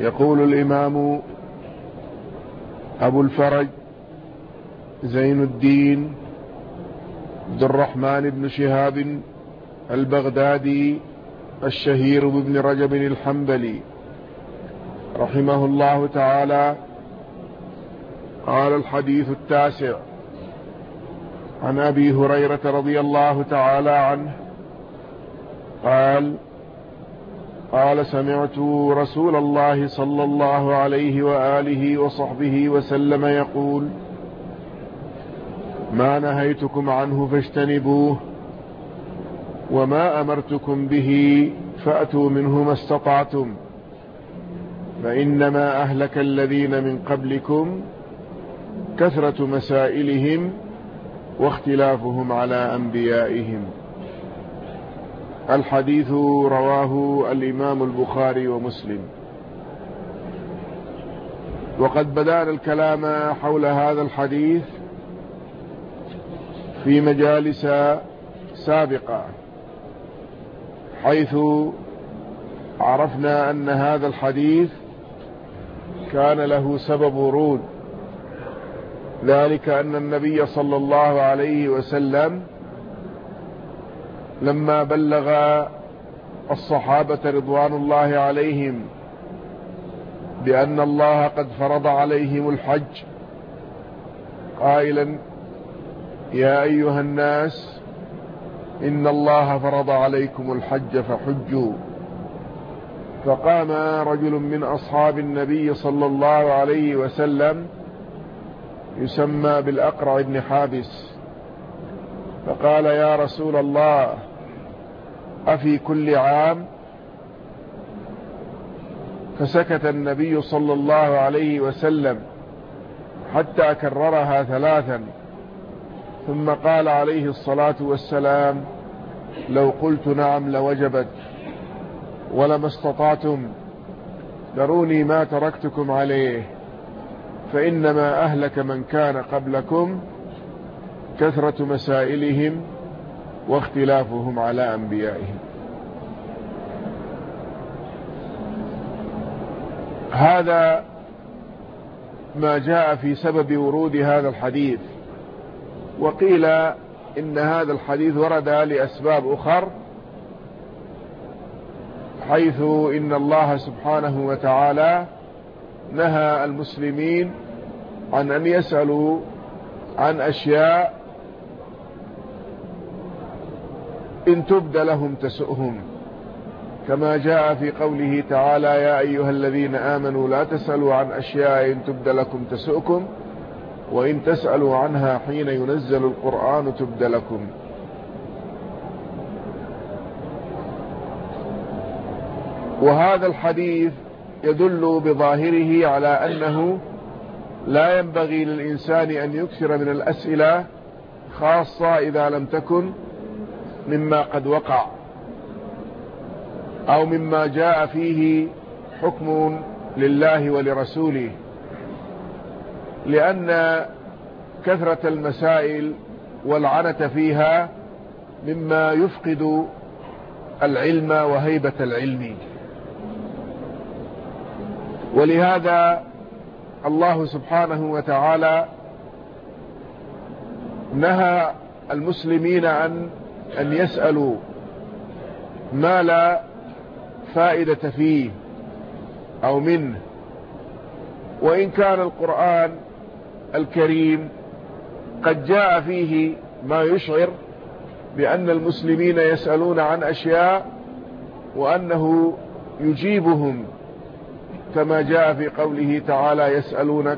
يقول الإمام أبو الفرج زين الدين عبد الرحمن بن شهاب البغدادي الشهير بابن رجب الحنبلي رحمه الله تعالى قال: الحديث التاسع عن أبي هريرة رضي الله تعالى عنه قال: سمعت رسول الله صلى الله عليه وآله وصحبه وسلم يقول: ما نهيتكم عنه فاجتنبوه، وما أمرتكم به فأتوا منه ما استطعتم، فإنما أهلك الذين من قبلكم كثرة مسائلهم واختلافهم على أنبيائهم. الحديث رواه الإمام البخاري ومسلم. وقد بدأنا الكلام حول هذا الحديث في مجالس سابقة، حيث عرفنا أن هذا الحديث كان له سبب ورود، ذلك أن النبي صلى الله عليه وسلم لما بلغ الصحابة رضوان الله عليهم بأن الله قد فرض عليهم الحج، قائلا: يا أيها الناس إن الله فرض عليكم الحج فحجوا. فقام رجل من أصحاب النبي صلى الله عليه وسلم يسمى بالأقرع بن حابس، فقال: يا رسول الله، أفي كل عام؟ فسكت النبي صلى الله عليه وسلم حتى كررها ثلاثا، ثم قال عليه الصلاة والسلام: لو قلت نعم لوجبت، ولما استطعتم، ذروني ما تركتكم عليه، فإنما أهلك من كان قبلكم كثرة مسائلهم واختلافهم على أنبيائهم. هذا ما جاء في سبب ورود هذا الحديث. وقيل إن هذا الحديث ورد لأسباب أخر، حيث إن الله سبحانه وتعالى نهى المسلمين عن أن يسألوا عن أشياء إن تبد لهم تسؤهم، كما جاء في قوله تعالى: يا أيها الذين آمنوا لا تسألوا عن أشياء إن تبد لكم تسؤكم، وإن تسألوا عنها حين ينزل القرآن تبد لكم. وهذا الحديث يدل بظاهره على أنه لا ينبغي للإنسان أن يكثر من الأسئلة، خاصة إذا لم تكن مما قد وقع أو مما جاء فيه حكم لله ولرسوله، لأن كثرة المسائل والعنة فيها مما يفقد العلم وهيبة العلم. ولهذا الله سبحانه وتعالى نهى المسلمين عن أن يسألوا ما لا فائدة فيه أو منه. وإن كان القرآن الكريم قد جاء فيه ما يشعر بأن المسلمين يسألون عن أشياء وأنه يجيبهم، كما جاء في قوله تعالى: يسألونك.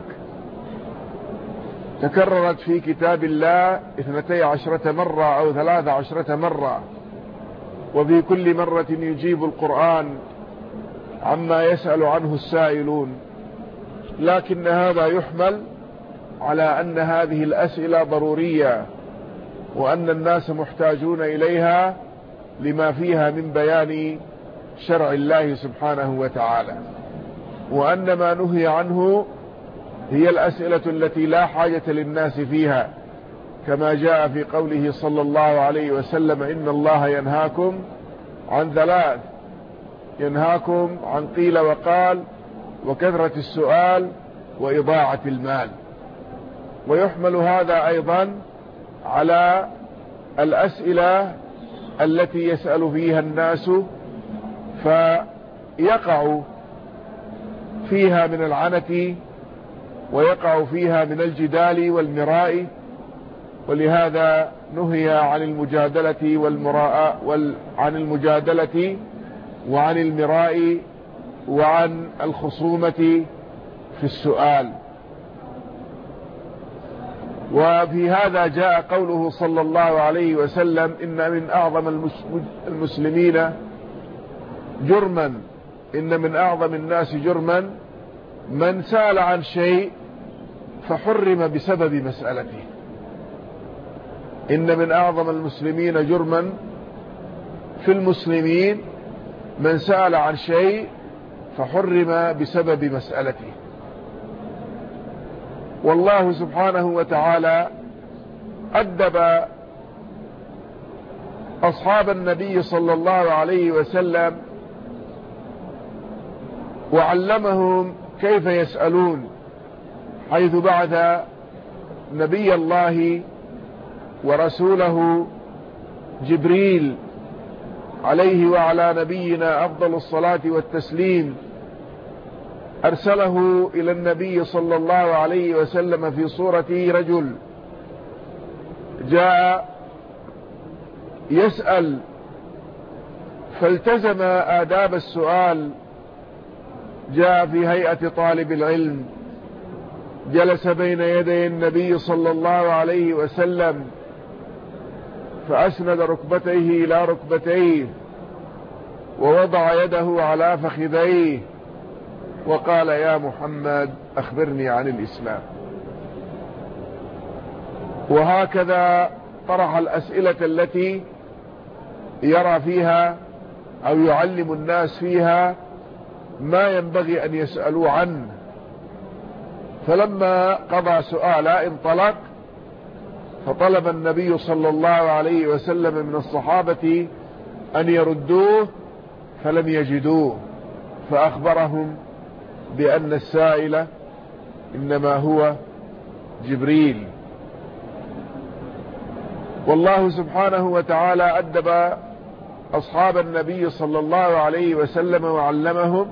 تكررت في كتاب الله 12 مرة أو 13 مرة، وفي كل مرة يجيب القرآن عما يسأل عنه السائلون. لكن هذا يحمل على أن هذه الأسئلة ضرورية، وأن الناس محتاجون إليها لما فيها من بيان شرع الله سبحانه وتعالى، وأن ما نهي عنه هي الأسئلة التي لا حاجة للناس فيها، كما جاء في قوله صلى الله عليه وسلم: إن الله ينهاكم عن ثلاث: ينهاكم عن قيل وقال، وكثرة السؤال وإضاعة المال. ويحمل هذا أيضا على الأسئلة التي يسأل فيها الناس فيقع فيها من العنة ويقع فيها من الجدال والمراء. ولهذا نهي عن المجادلة والمراء عن المجادلة وعن المراء وعن الخصومة في السؤال. وفي هذا جاء قوله صلى الله عليه وسلم: إن من أعظم المسلمين جرما، إن من أعظم الناس جرما من سأل عن شيء فحرم بسبب مسألته. إن من أعظم المسلمين جرما في المسلمين من سأل عن شيء فحرم بسبب مسألته. والله سبحانه وتعالى أدب أصحاب النبي صلى الله عليه وسلم وعلمهم كيف يسألون، حيث بعث نبي الله ورسوله جبريل عليه وعلى نبينا أفضل الصلاة والتسليم، أرسله إلى النبي صلى الله عليه وسلم في صورة رجل جاء يسأل، فالتزم آداب السؤال. جاء في هيئة طالب العلم، جلس بين يدي النبي صلى الله عليه وسلم فأسند ركبتيه إلى ركبتيه ووضع يده على فخذيه وقال: يا محمد أخبرني عن الإسلام. وهكذا طرح الأسئلة التي يرى فيها أو يعلم الناس فيها ما ينبغي أن يسألوا عنه. فلما قضى سؤالا انطلق، فطلب النبي صلى الله عليه وسلم من الصحابة أن يردوه فلم يجدوه، فأخبرهم بأن السائل إنما هو جبريل. والله سبحانه وتعالى أدب أصحاب النبي صلى الله عليه وسلم وعلمهم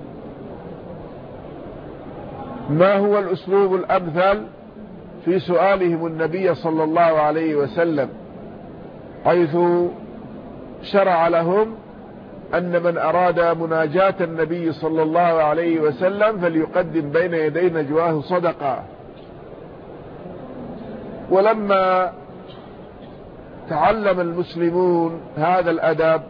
ما هو الأسلوب الأمثل في سؤالهم النبي صلى الله عليه وسلم، حيث شرع لهم أن من أراد مناجاة النبي صلى الله عليه وسلم فليقدم بين يدي نجواه صدقة. ولما تعلم المسلمون هذا الأدب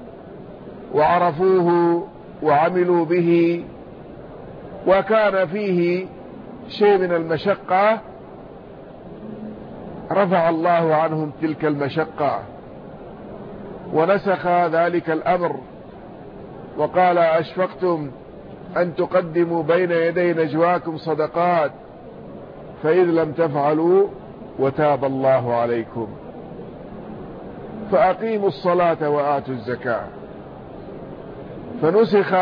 وعرفوه وعملوا به وكان فيه شيء من المشقة، رفع الله عنهم تلك المشقة ونسخ ذلك الأمر وقال: أشفقتم أن تقدموا بين يدي نجواكم صدقات فإذ لم تفعلوا وتاب الله عليكم فأقيموا الصلاة وآتوا الزكاة. فنسخ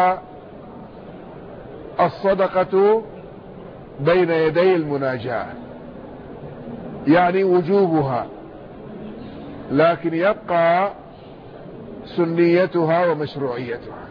الصدقة بين يدي المناجاة، يعني وجوبها، لكن يبقى سنيتها ومشروعيتها.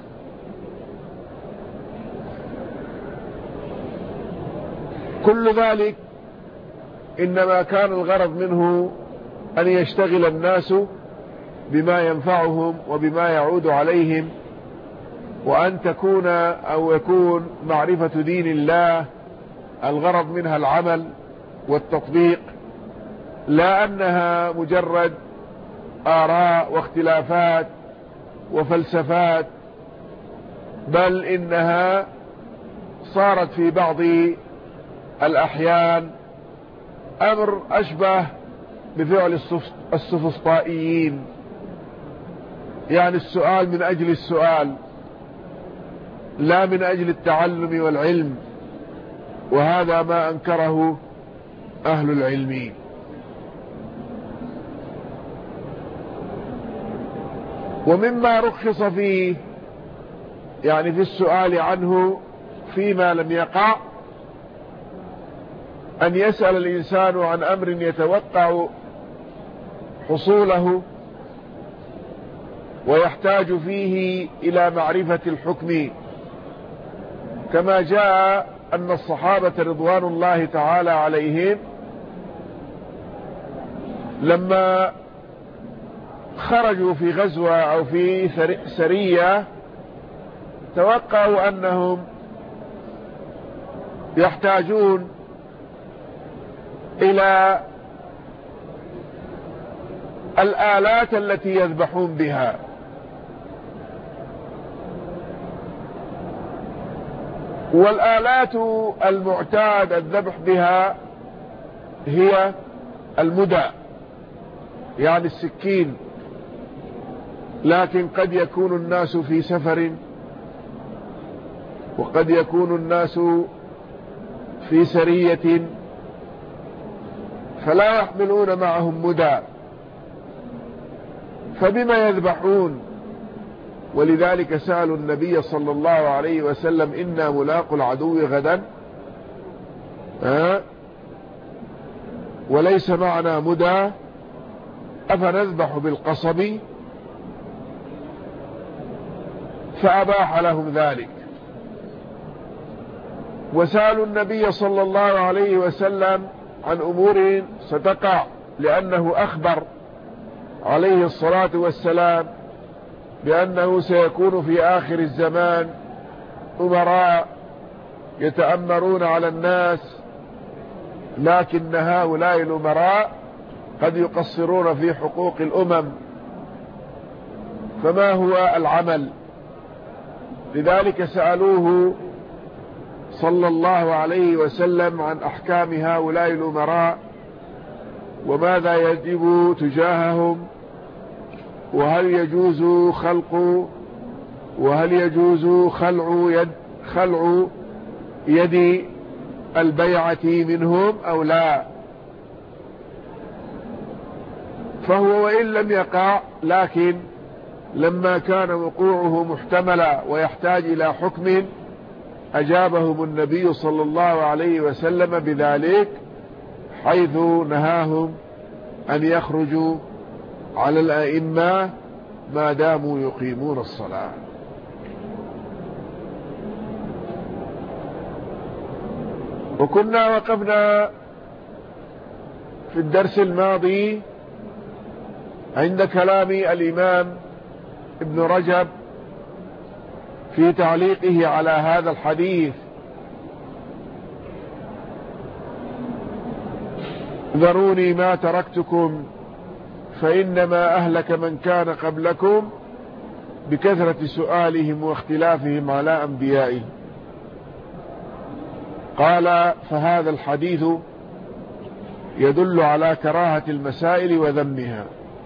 كل ذلك إنما كان الغرض منه أن يشتغل الناس بما ينفعهم وبما يعود عليهم، وأن تكون أو يكون معرفة دين الله الغرض منها العمل والتطبيق، لا أنها مجرد آراء واختلافات وفلسفات، بل إنها صارت في بعض الأحيان أمر أشبه بفعل السفسطائيين، يعني السؤال من أجل السؤال لا من أجل التعلم والعلم، وهذا ما أنكره أهل العلم. ومما رخص فيه يعني في السؤال عنه فيما لم يقع أن يسأل الإنسان عن أمر يتوقع حصوله ويحتاج فيه إلى معرفة الحكم، كما جاء أن الصحابة رضوان الله تعالى عليهم لما خرجوا في غزوة أو في سرية توقعوا أنهم يحتاجون إلى الآلات التي يذبحون بها، والآلات المعتاد الذبح بها هي المدى، يعني السكين، لكن قد يكون الناس في سفر وقد يكون الناس في سرية فلا يحملون معهم مدى، فبما يذبحون؟ ولذلك سألوا النبي صلى الله عليه وسلم: إنا ملاقوا العدو غدا وليس معنا مدى أفنذبح بالقصب؟ فأباح لهم ذلك. وسألوا النبي صلى الله عليه وسلم عن أمور ستقع، لأنه أخبر عليه الصلاة والسلام بأنه سيكون في آخر الزمان أمراء يتأمرون على الناس، لكن هؤلاء الأمراء قد يقصرون في حقوق الأمم، فما هو العمل؟ لذلك سألوه صلى الله عليه وسلم عن أحكام هؤلاء الأمراء وماذا يجب تجاههم، وهل يجوز خلع يد البيعة منهم أو لا. فهو وإن لم يقع، لكن لما كان وقوعه محتملا ويحتاج إلى حكم أجابهم النبي صلى الله عليه وسلم بذلك، حيث نهاهم أن يخرجوا على الأئمة ما داموا يقيمون الصلاة. وكنا وقفنا في الدرس الماضي عند كلام الإمام ابن رجب في تعليقه على هذا الحديث: ذروني ما تركتكم فإنما أهلك من كان قبلكم بكثرة سؤالهم واختلافهم على أنبيائهم. قال: فهذا الحديث يدل على كراهة المسائل وذمها،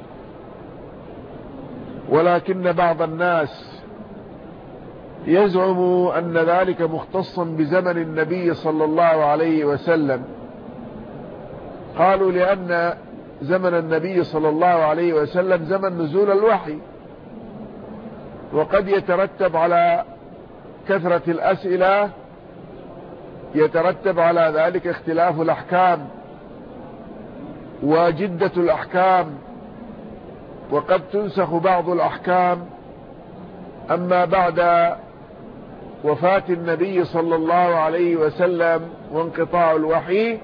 ولكن بعض الناس يزعم أن ذلك مختصا بزمن النبي صلى الله عليه وسلم. قالوا: لأن زمن النبي صلى الله عليه وسلم زمن نزول الوحي، وقد يترتب على كثرة الأسئلة يترتب على ذلك اختلاف الأحكام وجدة الأحكام، وقد تنسخ بعض الأحكام. أما بعد وفاة النبي صلى الله عليه وسلم وانقطاع الوحي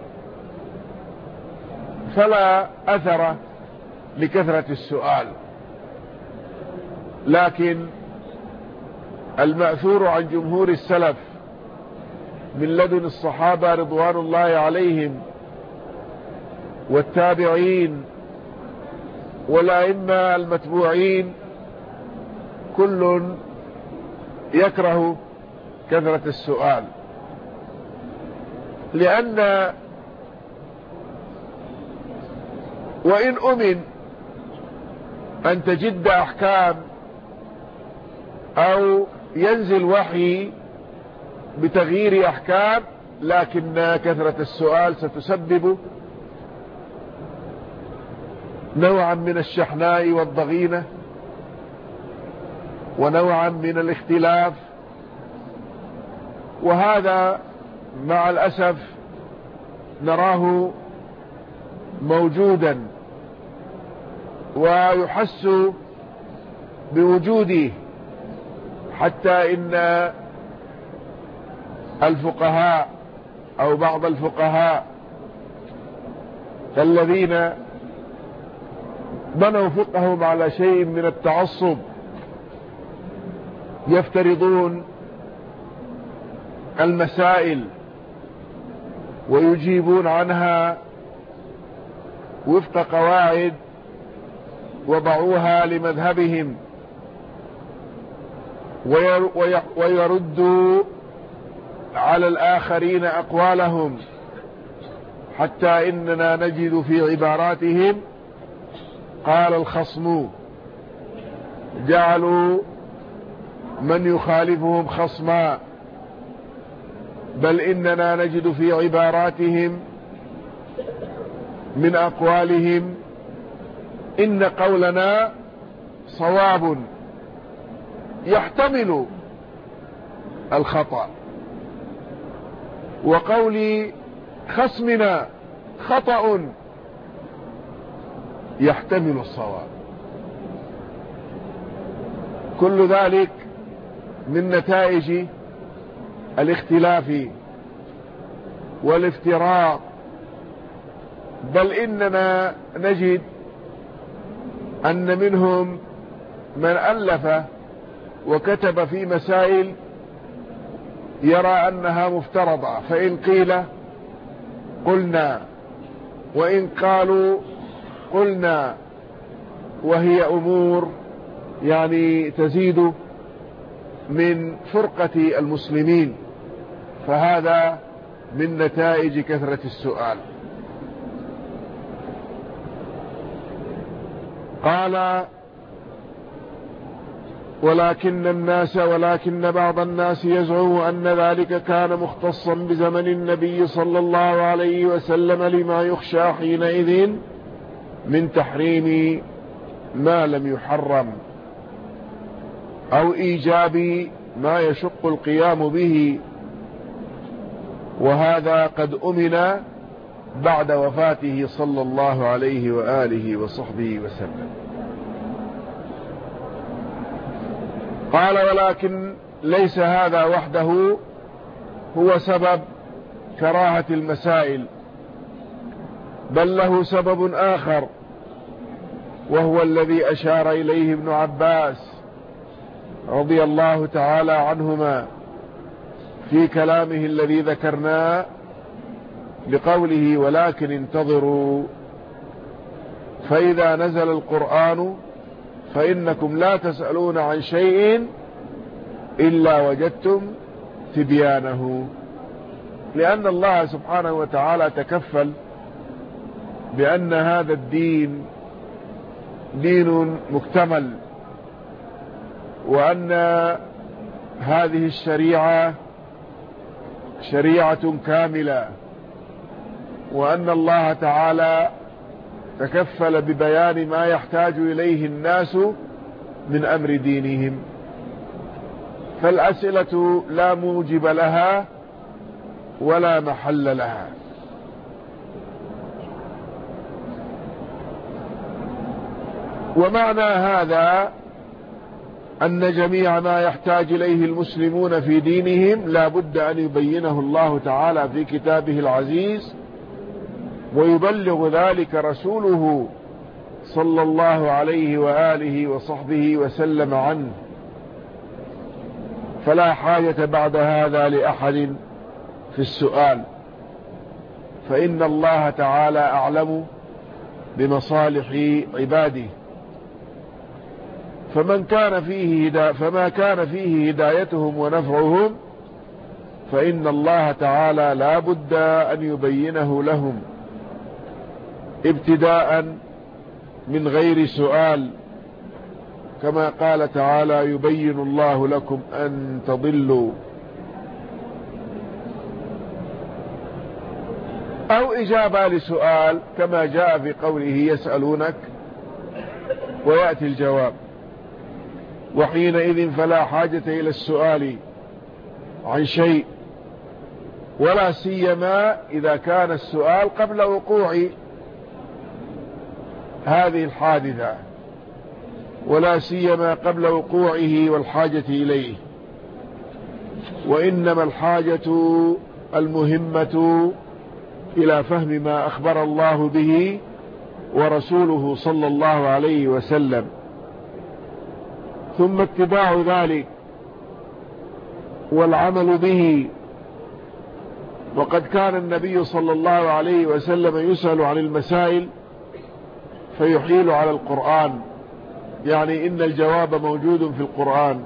فلا أثر لكثرة السؤال. لكن المأثور عن جمهور السلف من لدن الصحابة رضوان الله عليهم والتابعين والأئمة المتبوعين كل يكره كثرة السؤال، لأن وإن أمن أن تجد أحكام أو ينزل وحي بتغيير أحكام، لكن كثرة السؤال ستسبب نوعا من الشحناء والضغينة ونوعا من الاختلاف وهذا مع الأسف نراه موجودا ويحس بوجوده، حتى إن الفقهاء أو بعض الفقهاء الذين بنوا فقههم على شيء من التعصب يفترضون المسائل ويجيبون عنها وفق قواعد وضعوها لمذهبهم، ويردوا على الآخرين أقوالهم، حتى إننا نجد في عباراتهم قال الخصم، جعلوا من يخالفهم خصما، بل إننا نجد في عباراتهم من أقوالهم إن قولنا صواب يحتمل الخطأ، وقول خصمنا خطأ يحتمل الصواب. كل ذلك من نتائج الاختلاف والافتراق، بل إننا نجد أن منهم من ألف وكتب في مسائل يرى أنها مفترضة، فإن قيل قلنا، وإن قالوا قلنا، وهي أمور يعني تزيد من فرقة المسلمين، فهذا من نتائج كثرة السؤال. قال ولكن بعض الناس يزعم أن ذلك كان مختصا بزمن النبي صلى الله عليه وسلم، لما يخشى حينئذ من تحريم ما لم يحرم أو إيجاب ما يشق القيام به، وهذا قد أمن بعد وفاته صلى الله عليه وآله وصحبه وسلم. قال ولكن ليس هذا وحده هو سبب كراهة المسائل، بل له سبب آخر، وهو الذي أشار إليه ابن عباس رضي الله تعالى عنهما في كلامه الذي ذكرناه لقوله ولكن انتظروا فإذا نزل القرآن فإنكم لا تسألون عن شيء إلا وجدتم تبيانه، لأن الله سبحانه وتعالى تكفل بأن هذا الدين دين مكتمل، وأن هذه الشريعة شريعة كاملة، وأن الله تعالى تكفل ببيان ما يحتاج إليه الناس من أمر دينهم، فالأسئلة لا موجب لها ولا محل لها. ومعنى هذا أن جميع ما يحتاج إليه المسلمون في دينهم لا بد أن يبينه الله تعالى في كتابه العزيز، ويبلغ ذلك رسوله صلى الله عليه وآله وصحبه وسلم عنه، فلا حاجة بعد هذا لأحد في السؤال، فإن الله تعالى أعلم بمصالح عباده، فما كان فيه هدايتهم ونفعهم فإن الله تعالى لا بد أن يبينه لهم ابتداء من غير سؤال، كما قال تعالى يبين الله لكم أن تضلوا، أو إجابة لسؤال كما جاء في قوله يسألونك ويأتي الجواب، وحينئذ فلا حاجة إلى السؤال عن شيء ولا سيما إذا كان السؤال قبل وقوع هذه الحادثة، ولا سيما قبل وقوعه والحاجة إليه. وإنما الحاجة المهمة إلى فهم ما أخبر الله به ورسوله صلى الله عليه وسلم، ثم اتباع ذلك والعمل به. وقد كان النبي صلى الله عليه وسلم يسأل عن المسائل فيحيل على القرآن، يعني إن الجواب موجود في القرآن.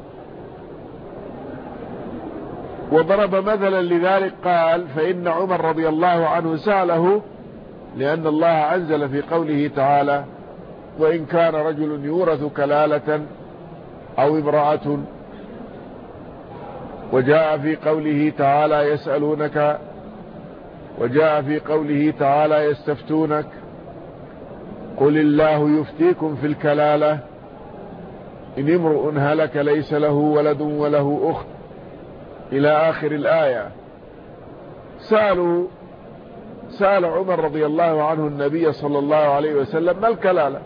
وضرب مثلا لذلك قال: فإن عمر رضي الله عنه سأله لأن الله أنزل في قوله تعالى: وإن كان رجل يورث كلالة أو امرأة. وجاء في قوله تعالى: يسألونك، وجاء في قوله تعالى: يستفتونك، قل الله يفتيكم في الكلالة إن امرؤ هلك ليس له ولد وله أخت، إلى آخر الآية. سأل عمر رضي الله عنه النبي صلى الله عليه وسلم: ما الكلالة؟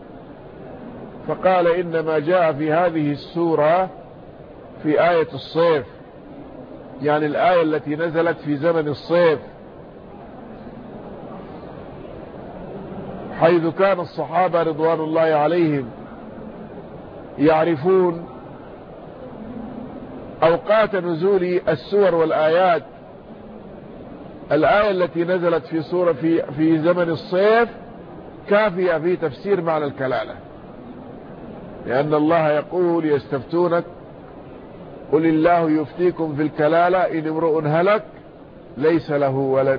فقال: إنما جاء في هذه السورة في آية الصيف، يعني الآية التي نزلت في زمن الصيف، حيث كان الصحابة رضوان الله عليهم يعرفون أوقات نزول السور والآيات. الآية التي نزلت في زمن الصيف كافية في تفسير معنى الكلالة، لأن الله يقول: يستفتونك قل الله يفتيكم في الكلالة إن امرؤ هلك ليس له ولد.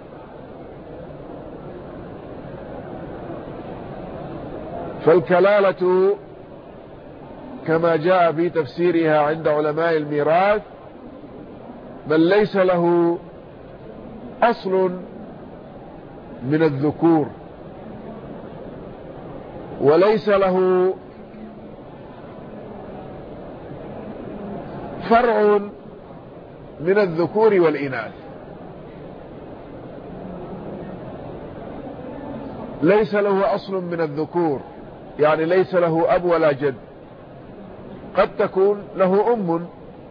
فالكلالة كما جاء في تفسيرها عند علماء الميراث من ليس له أصل من الذكور، وليس له فرع من الذكور والإناث، ليس له أصل من الذكور، يعني ليس له أب ولا جد. قد تكون له أم،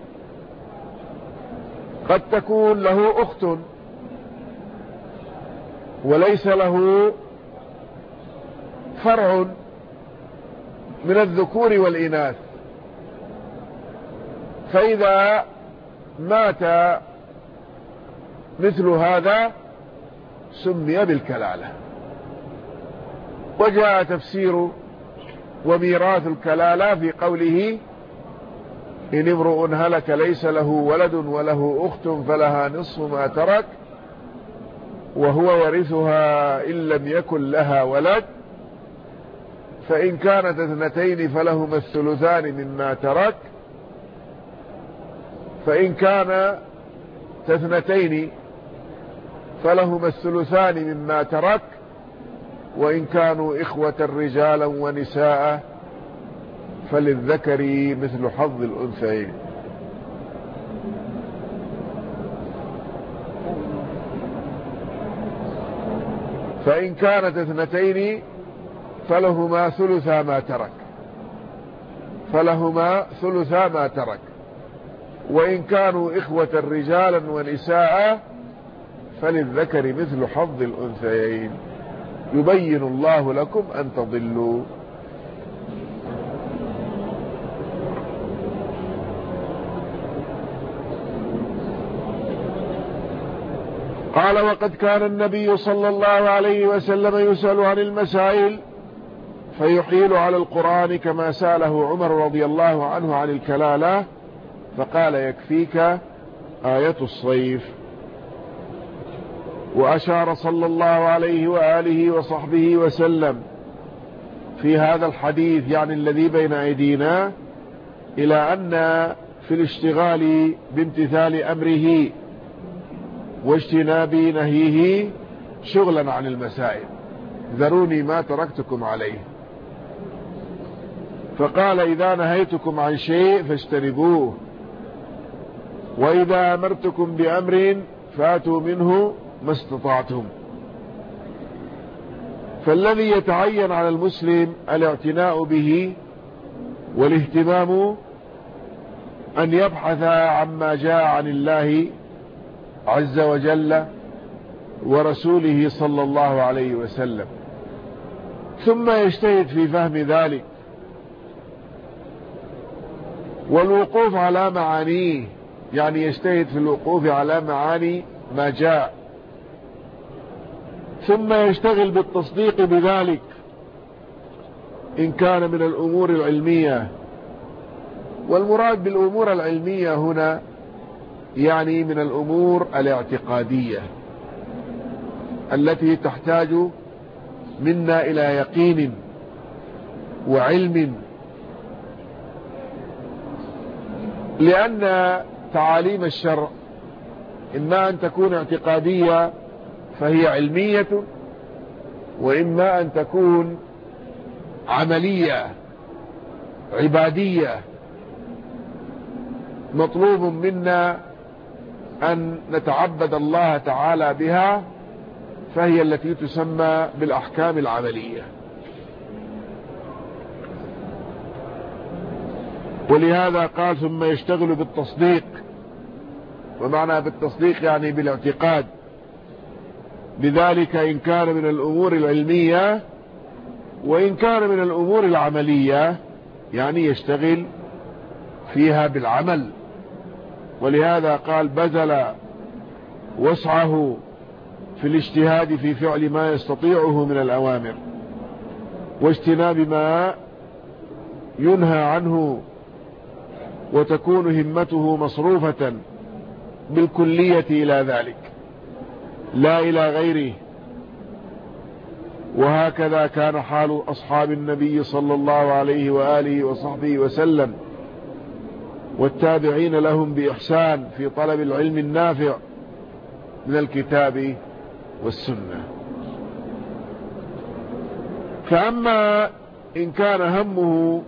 قد تكون له أخت، وليس له فرع من الذكور والإناث. فإذا مات مثل هذا سمي بالكلالة. وجاء تفسير وميراث الكلالة في قوله: إن امرؤ هلك ليس له ولد وله أخت فلها نصف ما ترك وهو يرثها إن لم يكن لها ولد، فإن كانت اثنتين فلهما الثلثان مما ترك، فإن كانت اثنتين فلهما الثلثان مما ترك، وإن كانوا إخوة رجالا ونساء فللذكر مثل حظ الأنثيين. فإن كانت اثنتين فلهما ثلثا ما ترك، فلهما ثلثا ما ترك، وإن كانوا إخوة رجالا ونساء فللذكر مثل حظ الأنثيين، يبين الله لكم أن تضلوا. قال: وقد كان النبي صلى الله عليه وسلم يسأل عن المسائل فيحيل على القرآن كما سأله عمر رضي الله عنه عن الكلالة، فقال: يكفيك آية الصيف. وأشار صلى الله عليه وآله وصحبه وسلم في هذا الحديث، يعني الذي بين أيدينا، إلى أن في الاشتغال بامتثال أمره واجتناب نهيه شغلا عن المسائل، ذروني ما تركتكم عليه. فقال: إذا نهيتكم عن شيء فاجتنبوه، وإذا أمرتكم بأمر فاتوا منه ما استطعتم. فالذي يتعين على المسلم الاعتناء به والاهتمام أن يبحث عما جاء عن الله عز وجل ورسوله صلى الله عليه وسلم، ثم يجتهد في فهم ذلك والوقوف على معانيه، يعني يجتهد في الوقوف على معاني ما جاء، ثم يشتغل بالتصديق بذلك إن كان من الأمور العلمية. والمراد بالأمور العلمية هنا يعني من الأمور الاعتقادية التي تحتاج منا إلى يقين وعلم، لأن تعاليم الشرع إما أن تكون اعتقادية فهي علمية، وإما أن تكون عملية عبادية مطلوب منا أن نتعبد الله تعالى بها، فهي التي تسمى بالأحكام العملية. ولهذا قال ثم يشتغل بالتصديق، ومعنى بالتصديق يعني بالاعتقاد بذلك إن كان من الأمور العلمية، وإن كان من الأمور العملية يعني يشتغل فيها بالعمل. ولهذا قال بذل وسعه في الاجتهاد في فعل ما يستطيعه من الأوامر واجتناب ما ينهى عنه، وتكون همته مصروفة بالكلية إلى ذلك لا إلى غيره. وهكذا كان حال أصحاب النبي صلى الله عليه وآله وصحبه وسلم والتابعين لهم بإحسان في طلب العلم النافع من الكتاب والسنة. فأما إن كان همه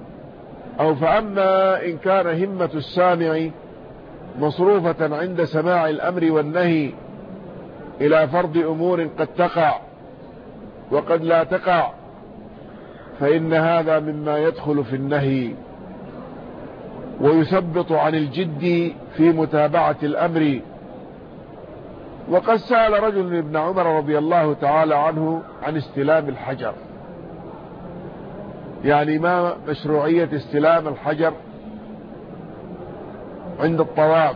فأما إن كان همة السامع مصروفة عند سماع الأمر والنهي إلى فرض أمور قد تقع وقد لا تقع، فإن هذا مما يدخل في النهي ويثبط عن الجد في متابعة الأمر. وقد سأل رجل ابن عمر رضي الله تعالى عنه عن استلام الحجر، يعني ما مشروعية استلام الحجر عند الطواف؟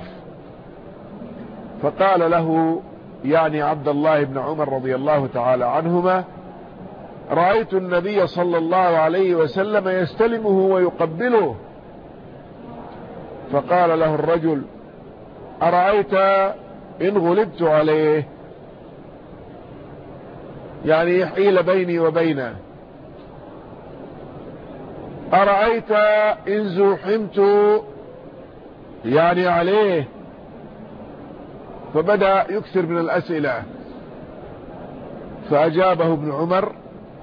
فقال له يعني عبد الله بن عمر رضي الله تعالى عنهما رأيت النبي صلى الله عليه وسلم يستلمه ويقبله. فقال له الرجل أرأيت إن غلبت عليه، يعني حيل بيني وبينه، أرأيت إن زوحمت يعني عليه. فبدأ يكثر من الأسئلة، فأجابه ابن عمر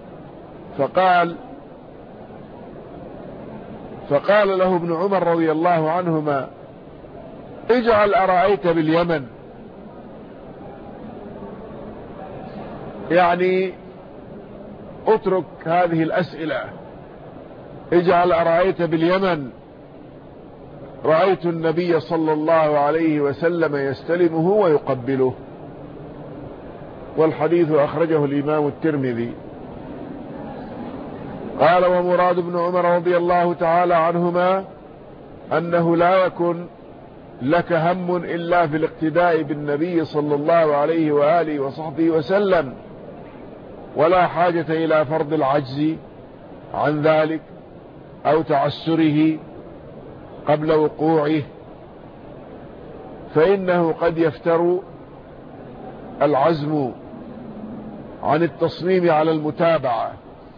فقال له ابن عمر رضي الله عنهما اجعل أرأيت باليمن، يعني اترك هذه الأسئلة، اجعل أرأيت باليمن، رأيت النبي صلى الله عليه وسلم يستلمه ويقبله. والحديث أخرجه الإمام الترمذي. قال ومراد ابن عمر رضي الله تعالى عنهما أنه لا يكن لك هم إلا في الاقتداء بالنبي صلى الله عليه وآله وصحبه وسلم، ولا حاجة إلى فرض العجز عن ذلك أو تعسره قبل وقوعه، فإنه قد يفتر العزم عن التصميم على المتابعة،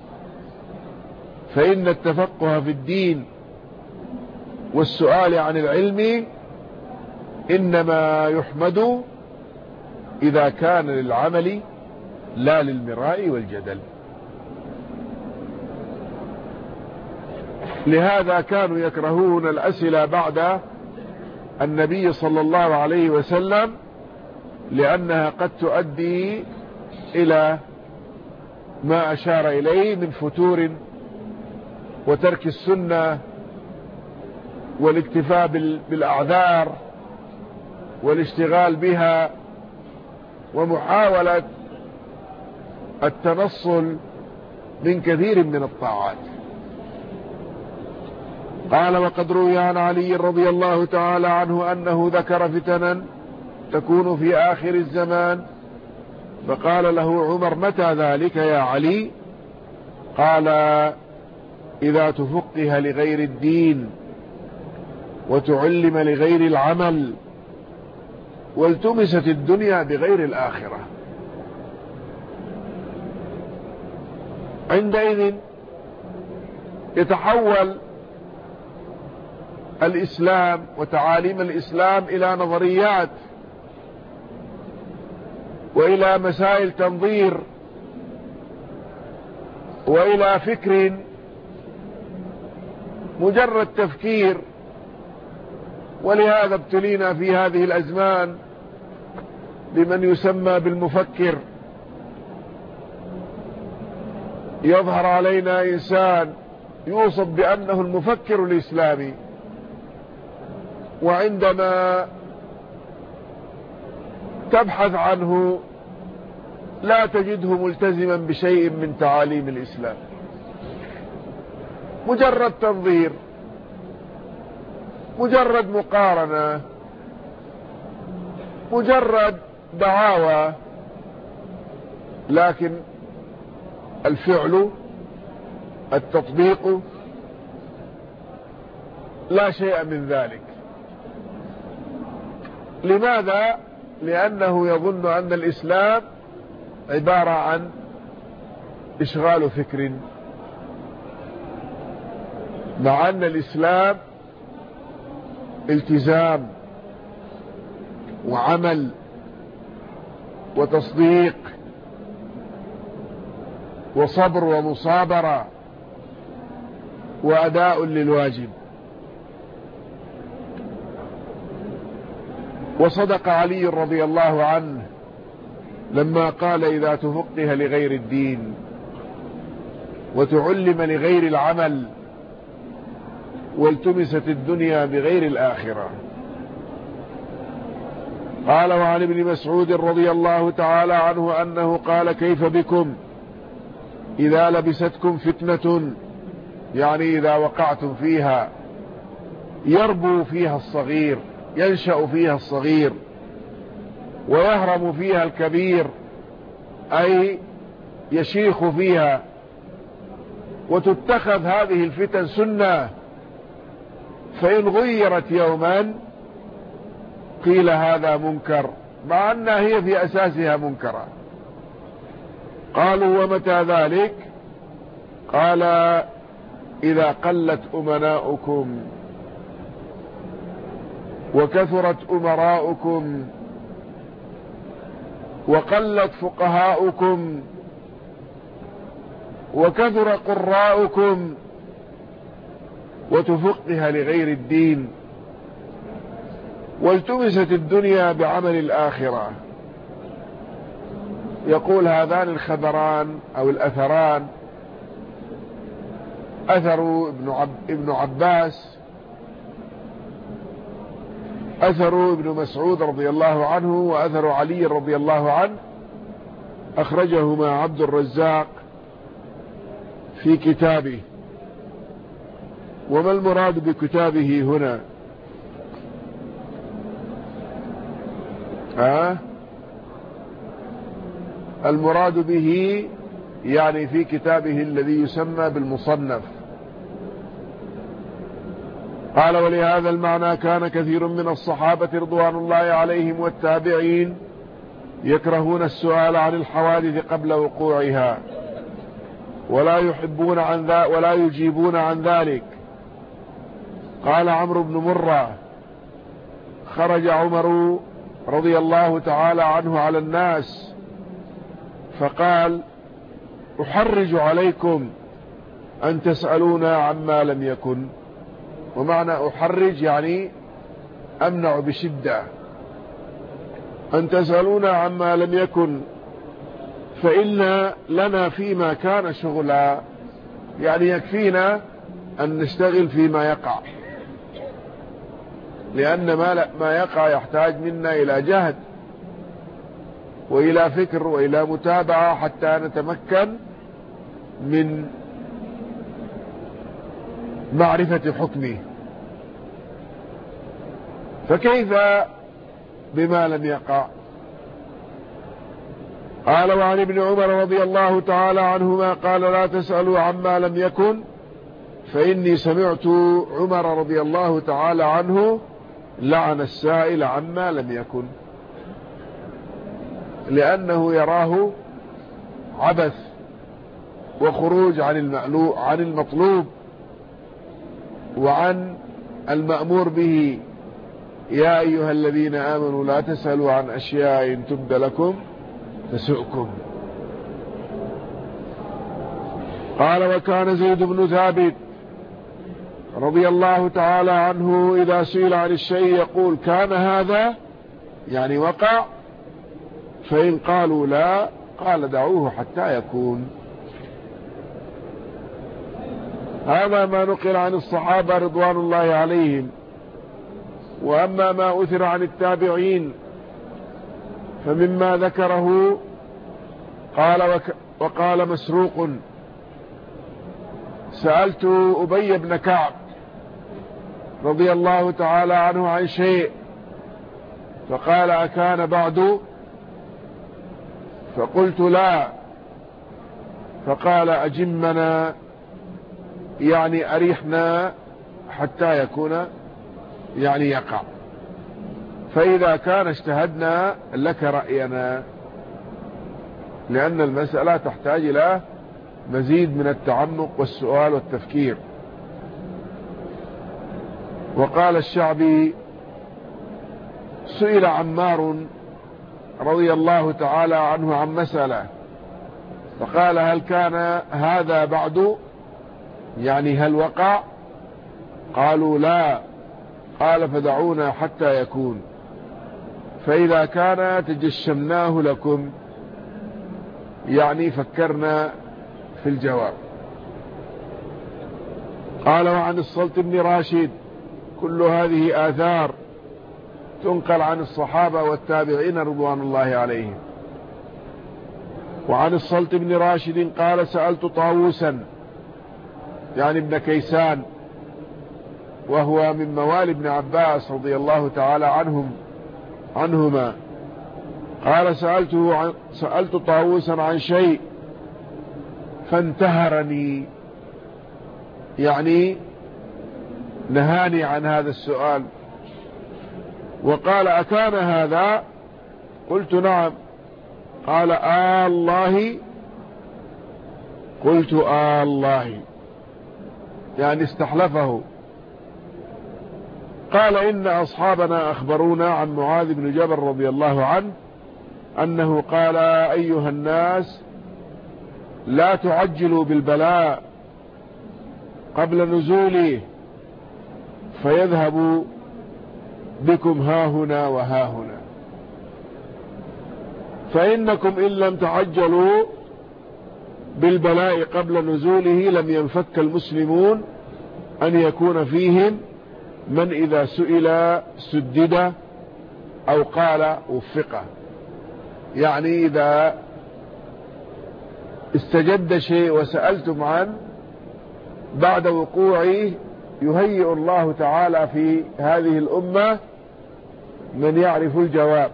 فإن التفقه في الدين والسؤال عن العلم إنما يحمد إذا كان للعمل لا للمراء والجدل. لهذا كانوا يكرهون الأسئلة بعد النبي صلى الله عليه وسلم، لأنها قد تؤدي إلى ما أشار إليه من فتور وترك السنة والاكتفاء بالأعذار والاشتغال بها ومحاولة التنصل من كثير من الطاعات. قال: وقد روي عن علي رضي الله تعالى عنه أنه ذكر فتنا تكون في آخر الزمان، فقال له عمر: متى ذلك يا علي؟ قال: إذا تفقه لغير الدين وتعلم لغير العمل والتمست الدنيا بغير الآخرة. عندئذ يتحول الإسلام وتعاليم الإسلام إلى نظريات وإلى مسائل تنظير وإلى فكر مجرد تفكير. ولهذا ابتلينا في هذه الأزمان بمن يسمى بالمفكر. يظهر علينا إنسان يوصف بأنه المفكر الإسلامي، وعندما تبحث عنه لا تجده ملتزما بشيء من تعاليم الإسلام، مجرد تنظير، مجرد مقارنة، مجرد دعاوى، لكن الفعل التطبيق لا شيء من ذلك. لماذا؟ لأنه يظن أن الإسلام عبارة عن إشغال فكر، مع أن الإسلام التزام وعمل وتصديق وصبر ومصابرة وأداء للواجب. وصدق علي رضي الله عنه لما قال: إذا تفقه لغير الدين وتعلم لغير العمل والتمست الدنيا بغير الآخرة. قال: وعن ابن مسعود رضي الله تعالى عنه أنه قال: كيف بكم إذا لبستكم فتنة، يعني إذا وقعتم فيها، يربو فيها الصغير، ينشأ فيها الصغير، ويهرم فيها الكبير، أي يشيخ فيها، وتتخذ هذه الفتن سنة، فإن غيرت يوما قيل هذا منكر، مع أنها هي في أساسها منكرة. قالوا: ومتى ذلك؟ قال: إذا قلت أمناؤكم وكثرت أمراؤكم وقلت فقهاؤكم وكثر قراؤكم وتفقه لغير الدين والتمست الدنيا بعمل الآخرة. يقول: هذان الخبران أو الأثران، أثر ابن عباس، أثر ابن مسعود رضي الله عنه، وأثر علي رضي الله عنه، أخرجهما عبد الرزاق في كتابه. وما المراد بكتابه هنا؟ المراد به يعني في كتابه الذي يسمى بالمصنف. قال: ولهذا المعنى كان كثير من الصحابة رضوان الله عليهم والتابعين يكرهون السؤال عن الحوادث قبل وقوعها، ولا يجيبون عن ذلك. قال عمرو بن مرة: خرج عمر رضي الله تعالى عنه على الناس فقال: أحرج عليكم أن تسألونا عما لم يكن. ومعنى أحرج يعني أمنع بشدة أن تسألون عما لم يكن فإن لنا فيما كان شغلا، يعني يكفينا أن نشتغل فيما يقع، لأن ما يقع يحتاج منا إلى جهد وإلى فكر وإلى متابعة حتى نتمكن من معرفة حكمه. فكيف بما لم يقع؟ قال وعن ابن عمر رضي الله تعالى عنهما قال لا تسألوا عما لم يكن فإني سمعت عمر رضي الله تعالى عنه لعن السائل عما لم يكن، لأنه يراه عبث وخروج عن المطلوب وعن المأمور به. يا أيها الذين آمنوا لا تسألوا عن أشياء إن تبد لكم تسؤكم. قال وكان زيد بن ثابت رضي الله تعالى عنه إذا سئل عن الشيء يقول كان هذا يعني وقع، فإن قالوا لا قال دعوه حتى يكون. هذا ما نقل عن الصحابة رضوان الله عليهم. وأما ما أثر عن التابعين فمما ذكره وقال مسروق سألت أبي بن كعب رضي الله تعالى عنه عن شيء فقال أكان بعد؟ فقلت لا، فقال أجمنا يعني أريحنا حتى يكون يعني يقع، فإذا كان اجتهدنا لك رأينا، لأن المسألة تحتاج إلى مزيد من التعمق والسؤال والتفكير. وقال الشعبي سئل عمار رضي الله تعالى عنه عن مسألة فقال هل كان هذا بعد؟ يعني هل وقع؟ قالوا لا، قال فدعونا حتى يكون، فإذا كان تجشمناه لكم، يعني فكرنا في الجواب. قال وعن الصلت بن راشد. كل هذه آثار تنقل عن الصحابة والتابعين رضوان الله عليهم. وعن الصلت بن راشد قال سألت طاووسا يعني ابن كيسان وهو من موالي ابن عباس رضي الله تعالى عنهما، قال سألت طاووسا عن شيء فانتهرني، يعني نهاني عن هذا السؤال، وقال أكان هذا؟ قلت نعم. قال الله؟ قلت الله، يعني استحلفه. قال إن أصحابنا أخبرونا عن معاذ بن جبل رضي الله عنه أنه قال أيها الناس لا تعجلوا بالبلاء قبل نزوله فيذهب بكم هاهنا وهاهنا، فإنكم إن لم تعجلوا بالبلاء قبل نزوله لم ينفك المسلمون أن يكون فيهم من إذا سئل سدد أو قال وفقه، يعني إذا استجد شيء وسألتم عنه بعد وقوعه يهيئ الله تعالى في هذه الأمة من يعرف الجواب.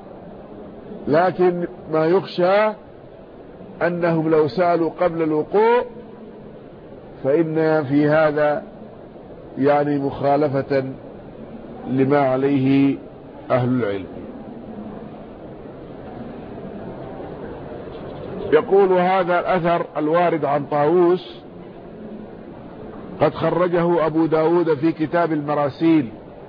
لكن ما يخشى أنهم لو سألوا قبل الوقوع فإن في هذا يعني مخالفة لما عليه أهل العلم. يقول هذا الأثر الوارد عن طاووس قد خرجه أبو داود في كتاب المراسيل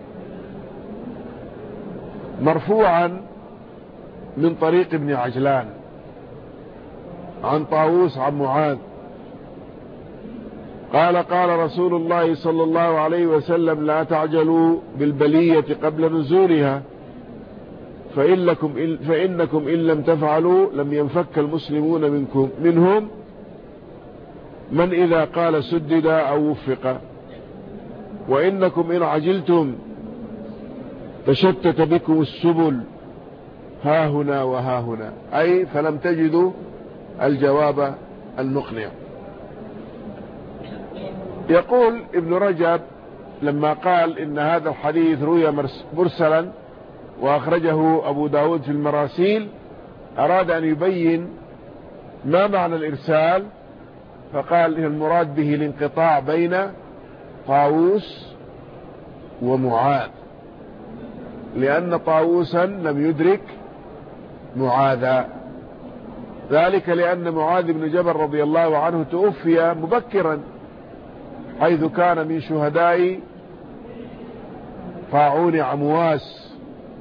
مرفوعا من طريق ابن عجلان عن طاووس عن معاذ قال قال رسول الله صلى الله عليه وسلم لا بالبلية قبل نزولها فإنكم إن لم تفعلوا لم ينفك المسلمون منهم من إذا قال سدد أو وفق، وإنكم إن عجلتم تشتت بكم السبل ها هنا وها هنا، أي فلم تجدوا الجواب المقنع. يقول ابن رجب لما قال إن هذا الحديث روي مرسلا وأخرجه أبو داود في المراسيل، أراد أن يبين ما معنى الإرسال، فقال إن المراد به الانقطاع بين طاووس ومعاذ، لأن طاووسا لم يدرك معاذا، ذلك لأن معاذ بن جبل رضي الله عنه توفي مبكرا، حيث كان من شهداء طاعون عمواس،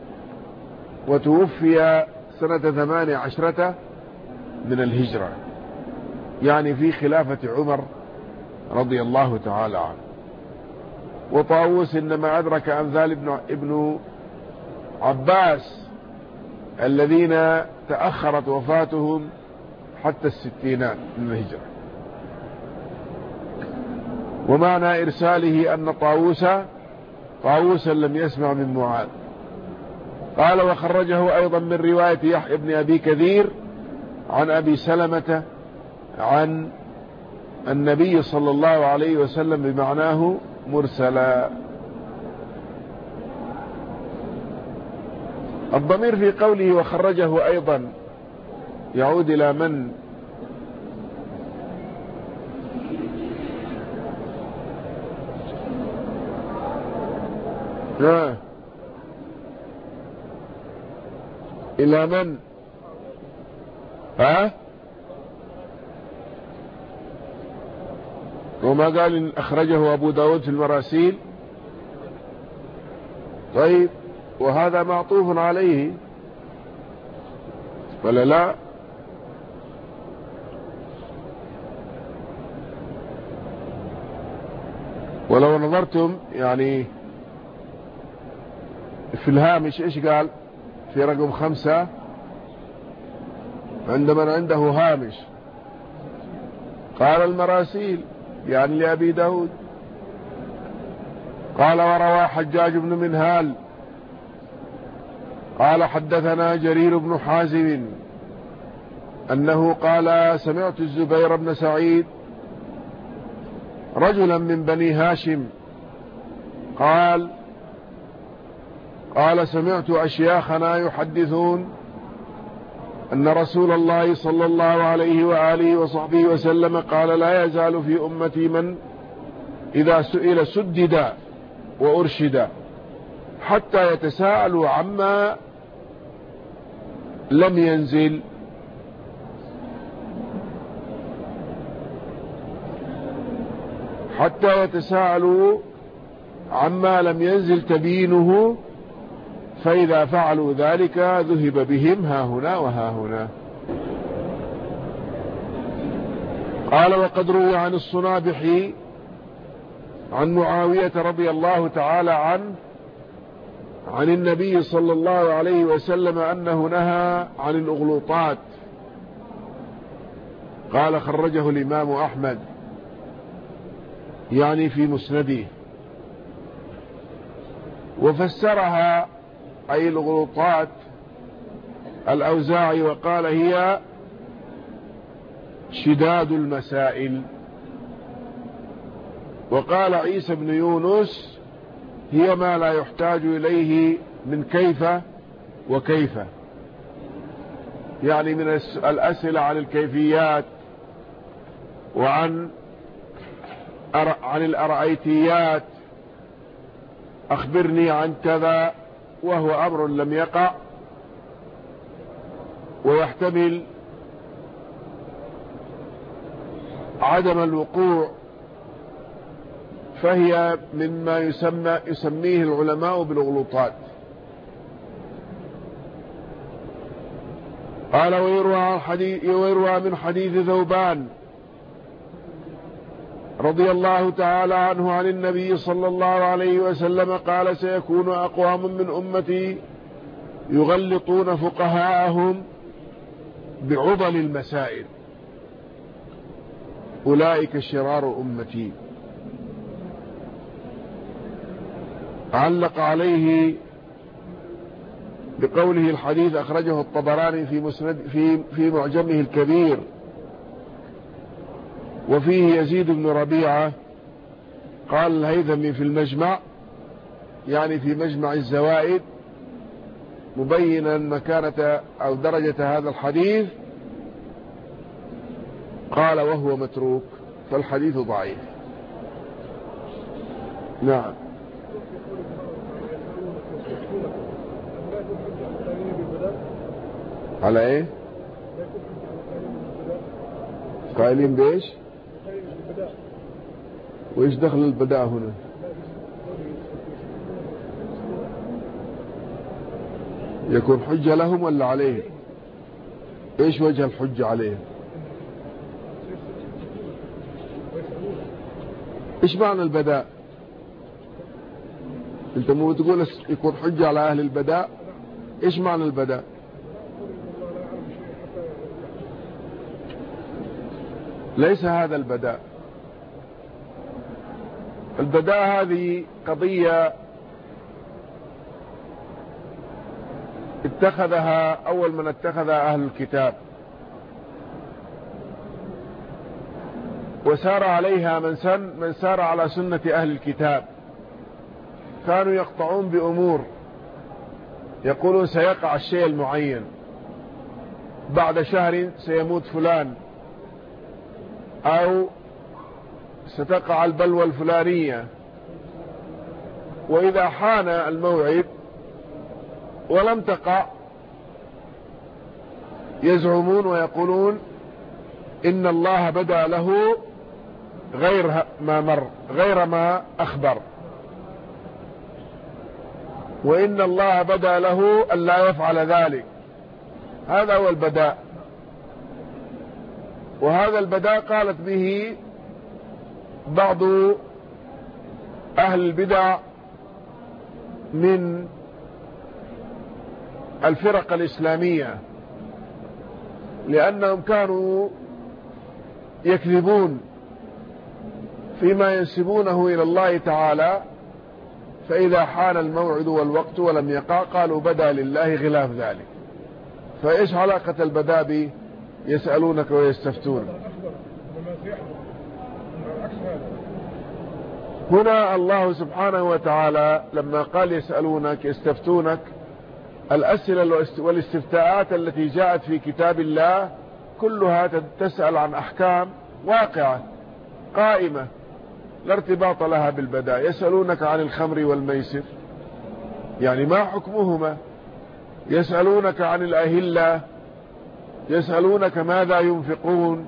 وتوفي سنة 18 من الهجرة، يعني في خلافة عمر رضي الله تعالى عنه. وطاووس إنما أدرك أمثال ابن عباس الذين تأخرت وفاتهم حتى الستينات من الهجرة. ومعنى إرساله أن طاووسا لم يسمع من معاذ. قال وخرجه أيضا من رواية يحيى بن أبي كثير عن أبي سلمة عن النبي صلى الله عليه وسلم بمعناه مرسلا. الضمير في قوله وخرجه أيضا يعود إلى من؟ إلى من؟ وما قال إن أخرجه أبو داود في المراسيل؟ طيب، وهذا معطوف عليه ولا لا؟ ولو نظرتم يعني في الهامش إيش قال في رقم 5 عندما عنده هامش؟ قال المراسيل يعني لأبي داود. قال وروى حجاج بن منهال قال حدثنا جرير بن حازم أنه قال سمعت الزبير بن سعيد رجلا من بني هاشم قال سمعت أشياخنا يحدثون أن رسول الله صلى الله عليه وآله وصحبه وسلم قال لا يزال في أمتي من إذا سئل سدد وأرشد حتى يتساءلوا عما لم ينزل. حتى يتساءلوا عما لم ينزل تبينه، فإذا فعلوا ذلك ذهب بهم ها هنا وها هنا. قال وقد روي عن الصنابحي عن معاوية رضي الله تعالى عنه عن النبي صلى الله عليه وسلم أنه نهى عن الأغلوطات. قال خرجه الإمام أحمد يعني في مسنده، وفسرها أي الغلوطات الأوزاعي وقال هي شداد المسائل. وقال عيسى بن يونس هي ما لا يحتاج إليه من كيف وكيف، يعني من الأسئلة عن الكيفيات وعن الأرأيتيات، أخبرني عن كذا وهو أمر لم يقع ويحتمل عدم الوقوع، فهي مما يسميه العلماء بالغلوطات. قال ويروى من حديث ثوبان رضي الله تعالى عنه عن النبي صلى الله عليه وسلم قال: سيكون أقوام من أمتي يغلطون فقهاءهم بعضل المسائل، أولئك شرار أمتي. علق عليه بقوله: الحديث أخرجه الطبراني في معجمه الكبير، وفيه يزيد بن ربيعة. قال الهيثمي في المجمع، يعني في مجمع الزوائد، مبينا مكانة أو درجة هذا الحديث، قال: وهو متروك، فالحديث ضعيف. نعم. على ايه؟ قائلين بايش؟ وايش دخل البداء هنا؟ يكون حجة لهم ولا عليهم؟ ايش وجه الحجة عليهم؟ ايش معنى البداء؟ انت مو تقول يكون حجة على اهل البداء؟ ايش معنى البداء؟ ليس هذا البداء. البداء هذه قضية اتخذها أول من اتخذها أهل الكتاب، وسار عليها من سار على سنة أهل الكتاب. كانوا يقطعون بأمور، يقولون سيقع الشيء المعين، بعد شهر سيموت فلان، أو ستقع البلوى الفلانية. وإذا حان الموعد ولم تقع، يزعمون ويقولون إن الله بدأ له غير ما أخبر، وإن الله بدأ له أن لا يفعل ذلك. هذا هو البداء، وهذا البداء قالت به بعض أهل البدع من الفرق الإسلامية، لأنهم كانوا يكذبون فيما ينسبونه إلى الله تعالى، فإذا حان الموعد والوقت ولم يقع قالوا بدأ لله غلاف ذلك. فإيش علاقة البداء به يسألونك ويستفتون؟ هنا الله سبحانه وتعالى لما قال يسألونك يستفتونك، الأسئلة والاستفتاءات التي جاءت في كتاب الله كلها تسأل عن أحكام واقعة قائمة لا ارتباط لها بالبداء. يسألونك عن الخمر والميسر، يعني ما حكمهما؟ يسألونك عن الأهلة، يسألونك ماذا ينفقون.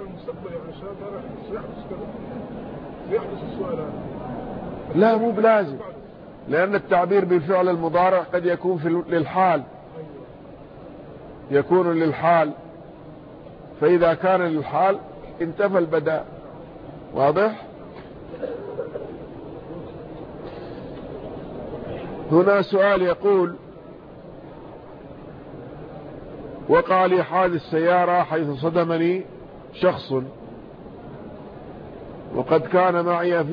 لا، مو بلازم، لأن التعبير بالفعل المضارع قد يكون للحال، يكون للحال، فإذا كان للحال انتفى البداء. واضح؟ هنا سؤال يقول: وقع لي حادث سيارة حيث صدمني شخص، وقد كان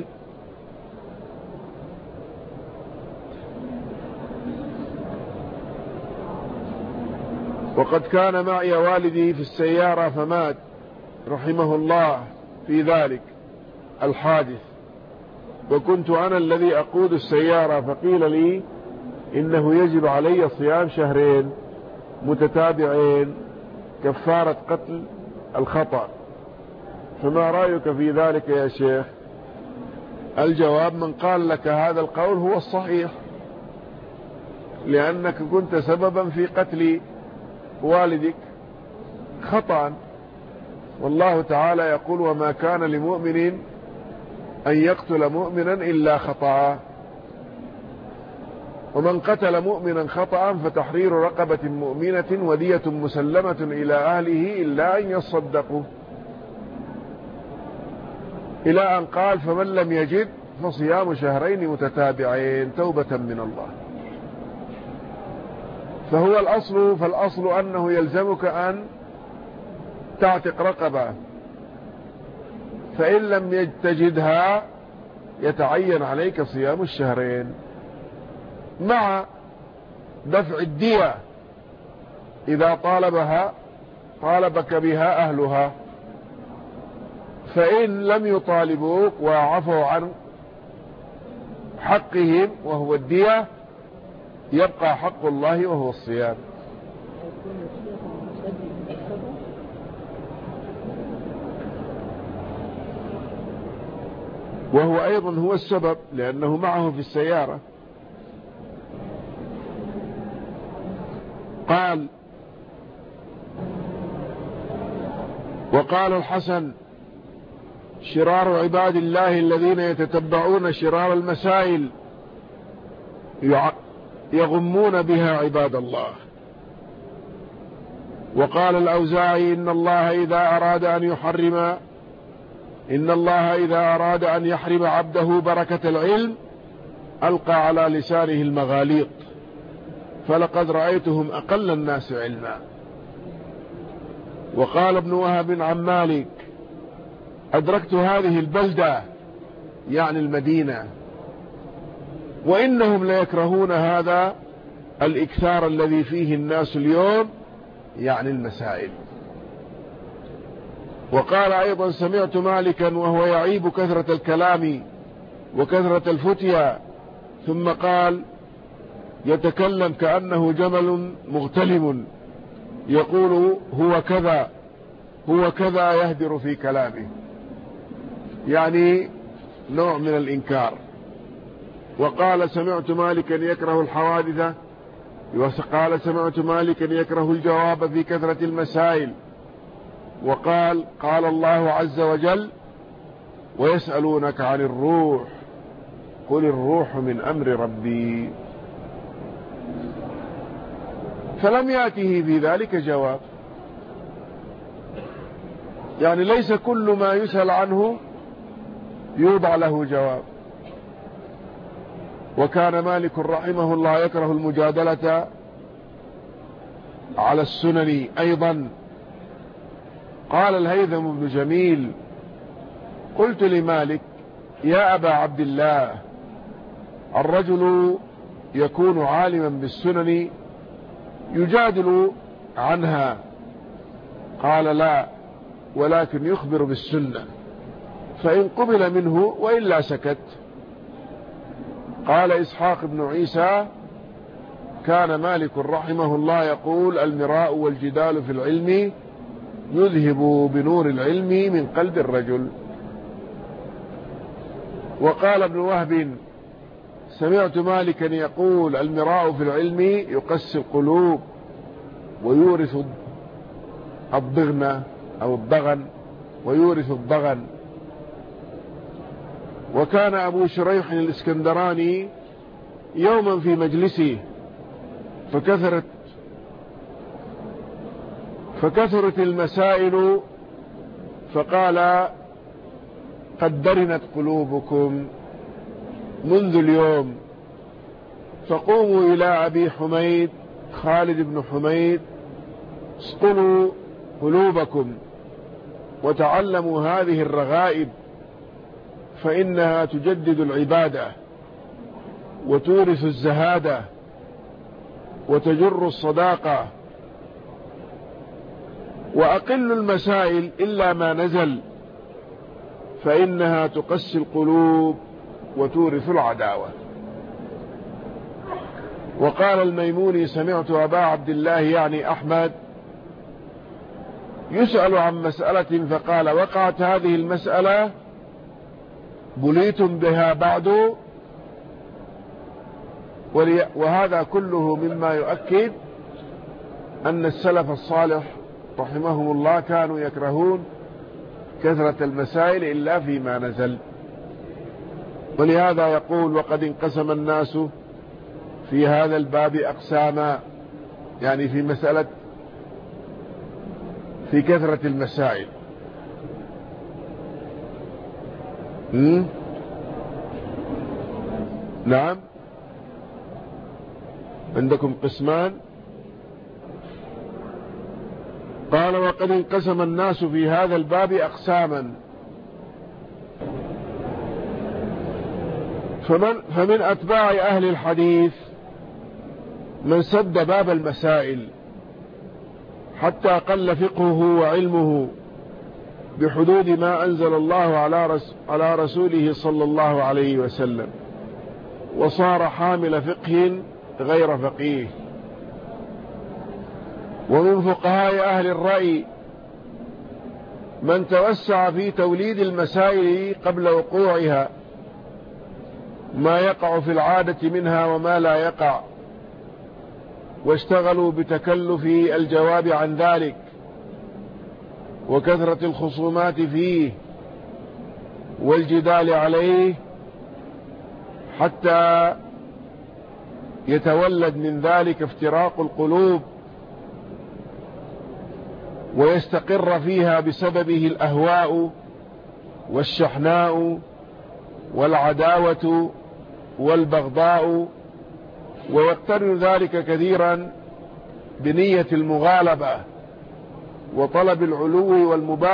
معي والدي في السيارة فمات رحمه الله في ذلك الحادث، وكنت أنا الذي أقود السيارة، فقيل لي إنه يجب علي صيام شهرين متتابعين كفارة قتل الخطأ، فما رأيك في ذلك يا شيخ؟ الجواب: من قال لك هذا القول هو الصحيح، لأنك كنت سببا في قتل والدك خطأ، والله تعالى يقول: وما كان لمؤمن أن يقتل مؤمنا إلا خطأ، ومن قتل مؤمنا خطأ فتحرير رقبة مؤمنة ودية مسلمة إلى أهله إلا أن يصدقوا. إلى أن قال فمن لم يجد فصيام شهرين متتابعين توبة من الله. فالأصل أنه يلزمك أن تعتق رقبة، فإن لم تجدها يتعين عليك صيام الشهرين مع دفع الدية إذا طالبك بها أهلها. فإن لم يطالبوك وعفوا عن حقهم وهو الدية يبقى حق الله وهو الصيام. وهو أيضا هو السبب لأنه معه في السيارة. وقال الحسن شرار عباد الله الذين يتتبعون شرار المسائل يغمون بها عباد الله. وقال الأوزاعي إن الله إذا أراد أن يحرم عبده بركة العلم ألقى على لسانه المغاليط، فلقد رأيتهم أقل الناس علما. وقال ابن وهب عن مالك أدركت هذه البلدة يعني المدينة وإنهم ليكرهون هذا الإكثار الذي فيه الناس اليوم يعني المسائل. وقال أيضا سمعت مالكا وهو يعيب كثرة الكلام وكثرة الفتيا، ثم قال يتكلم كأنه جمل مغتلم يقول هو كذا يهدر في كلامه، يعني نوع من الإنكار. وقال سمعت مالكا يكره الحوادث، وقال سمعت مالكا يكره الجواب في كثرة المسائل. وقال قال الله عز وجل ويسألونك عن الروح قل الروح من أمر ربي، فلم يأته في ذلك جواب. يعني ليس كل ما يسأل عنه يوضع له جواب. وكان مالك رحمه الله يكره المجادلة على السنن أيضا. قال الهيثم بن جميل قلت لمالك يا أبا عبد الله الرجل يكون عالما بالسنن يجادل عنها؟ قال لا، ولكن يخبر بالسنة فإن قبل منه وإلا سكت. قال إسحاق بن عيسى كان مالك رحمه الله يقول المراء والجدال في العلم يذهب بنور العلم من قلب الرجل. وقال ابن وهب سمعت مالكا يقول المراء في العلم يقسي القلوب ويورث الضغن أو الضغن ويورث الضغن. وكان أبو شريح الإسكندراني يوما في مجلسه فكثرت المسائل فقال قد درنت قلوبكم منذ اليوم، فقوموا إلى أبي حميد خالد بن حميد اسقلوا قلوبكم وتعلموا هذه الرغائب فإنها تجدد العبادة وتورث الزهادة وتجر الصداقة. وأقل المسائل إلا ما نزل فإنها تقسي القلوب وتورث العداوة. وقال الميموني سمعت أبا عبد الله يعني أحمد يسأل عن مسألة فقال وقعت هذه المسألة بليتم بها بعد؟ وهذا كله مما يؤكد أن السلف الصالح رحمهم الله كانوا يكرهون كثرة المسائل إلا فيما نزل. ولهذا يقول وقد انقسم الناس في هذا الباب أقساما، يعني في مسألة في كثرة المسائل. نعم، عندكم قسمان. قال وقد انقسم الناس في هذا الباب أقساما، فمن أتباع أهل الحديث من سد باب المسائل حتى قل فقهه وعلمه بحدود ما أنزل الله على رسوله صلى الله عليه وسلم، وصار حامل فقه غير فقيه. ومن فقهاء أهل الرأي من توسع في توليد المسائل قبل وقوعها، ما يقع في العادة منها وما لا يقع، واشتغلوا بتكلف الجواب عن ذلك وكثرة الخصومات فيه والجدال عليه، حتى يتولد من ذلك افتراق القلوب ويستقر فيها بسببه الأهواء والشحناء والعداوة والبغضاء، ويقترن ذلك كثيرا بنية المغالبة وطلب العلو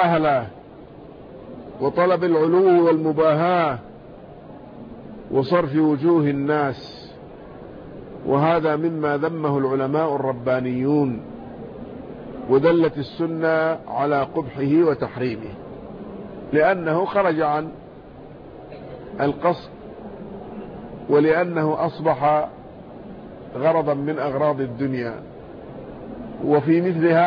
والمباهاة وصرف وجوه الناس. وهذا مما ذمه العلماء الربانيون، ودلت السنة على قبحه وتحريمه، لأنه خرج عن القصد، ولأنه أصبح غرضا من أغراض الدنيا. وفي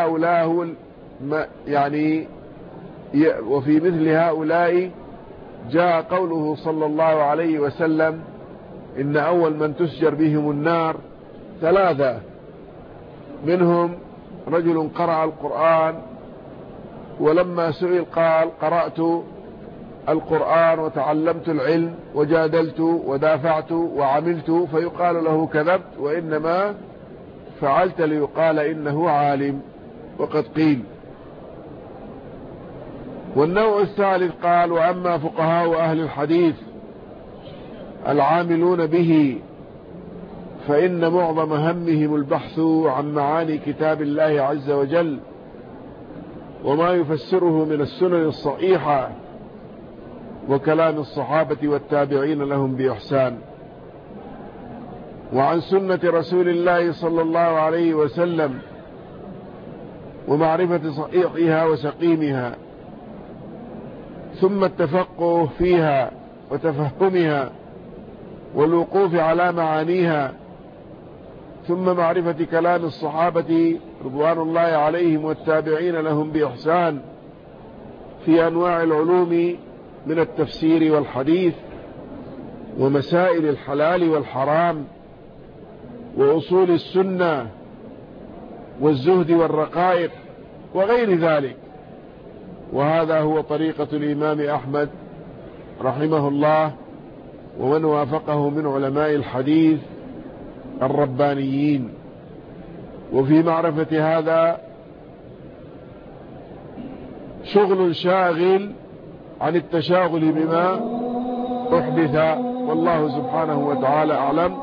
مثل هؤلاء جاء قوله صلى الله عليه وسلم: إن أول من تسجر بهم النار 3، منهم رجل قرأ القرآن ولما سئل قال: قرأت القرآن وتعلمت العلم وجادلت ودافعت وعملت، فيقال له: كذبت، وإنما فعلت ليقال إنه عالم، وقد قيل. والنوع الثالث قال: وأما فقهاء أهل الحديث العاملون به فإن معظم همهم البحث عن معاني كتاب الله عز وجل وما يفسره من السنن الصحيحة وكلام الصحابة والتابعين لهم بإحسان، وعن سنة رسول الله صلى الله عليه وسلم ومعرفة صحيحها وسقيمها، ثم التفقه فيها وتفهمها والوقوف على معانيها، ثم معرفة كلام الصحابة رضوان الله عليهم والتابعين لهم بإحسان في أنواع العلوم من التفسير والحديث ومسائل الحلال والحرام وأصول السنة والزهد والرقائق وغير ذلك. وهذا هو طريقة الإمام أحمد رحمه الله ومن وافقه من علماء الحديث الربانيين. وفي معرفة هذا شغل شاغل عن التشاغل بما أحدث، والله سبحانه وتعالى أعلم.